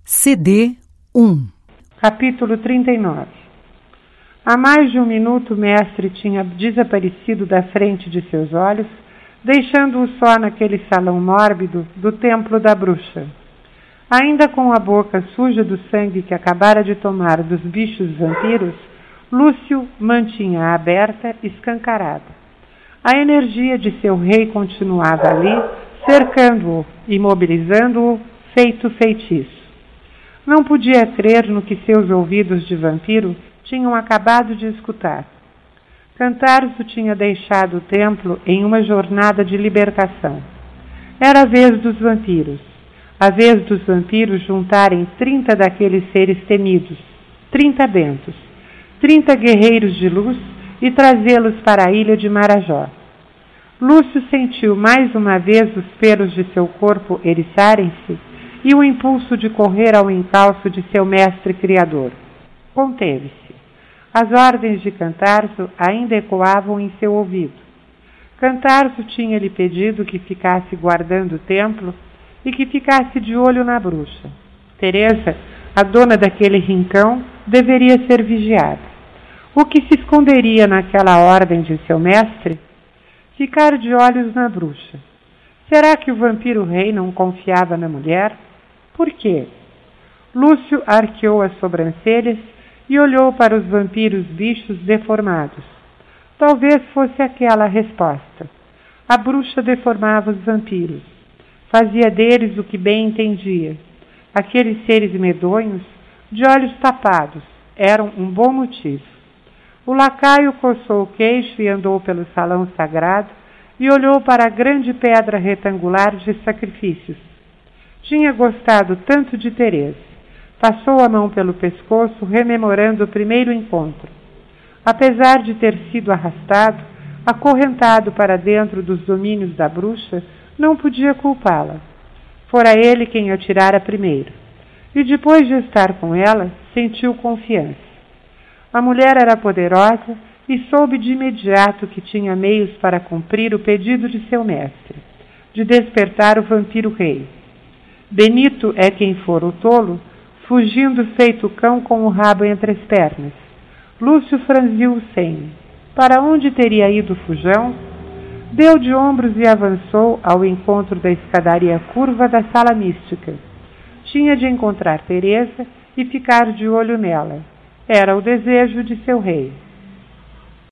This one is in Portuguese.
CD1 Capítulo 39. Há mais de um minuto o mestre tinha desaparecido da frente de seus olhos, deixando-o só naquele salão mórbido do templo da bruxa. Ainda com a boca suja do sangue que acabara de tomar dos bichos vampiros, Lúcio mantinha-a aberta, escancarada. A energia de seu rei continuava ali, cercando-o, imobilizando-o, feito feitiço. Não podia crer no que seus ouvidos de vampiro tinham acabado de escutar. Cantarzo tinha deixado o templo em uma jornada de libertação. Era a vez dos vampiros. A vez dos vampiros juntarem 30 daqueles seres temidos, 30 bentos, 30 guerreiros de luz e trazê-los para a ilha de Marajó. Lúcio sentiu mais uma vez os pelos de seu corpo eriçarem-se e o impulso de correr ao encalço de seu mestre criador. Conteve-se. As ordens de Cantarzo ainda ecoavam em seu ouvido. Cantarzo tinha-lhe pedido que ficasse guardando o templo e que ficasse de olho na bruxa. Teresa, a dona daquele rincão, deveria ser vigiada. O que se esconderia naquela ordem de seu mestre? Ficar de olhos na bruxa. Será que o vampiro-rei não confiava na mulher? Por quê? Lúcio arqueou as sobrancelhas e olhou para os vampiros bichos deformados. Talvez fosse aquela a resposta. A bruxa deformava os vampiros. Fazia deles o que bem entendia. Aqueles seres medonhos, de olhos tapados, eram um bom motivo. O lacaio coçou o queixo e andou pelo salão sagrado e olhou para a grande pedra retangular de sacrifícios. Tinha gostado tanto de Teresa. Passou a mão pelo pescoço, rememorando o primeiro encontro. Apesar de ter sido arrastado, acorrentado para dentro dos domínios da bruxa, não podia culpá-la. Fora ele quem a tirara primeiro. E depois de estar com ela, sentiu confiança. A mulher era poderosa e soube de imediato que tinha meios para cumprir o pedido de seu mestre, de despertar o vampiro-rei. Benito é quem for o tolo, fugindo feito cão com o rabo entre as pernas. Lúcio franziu o senho. Para onde teria ido o fujão? Deu de ombros e avançou ao encontro da escadaria curva da sala mística. Tinha de encontrar Teresa e ficar de olho nela. Era o desejo de seu rei.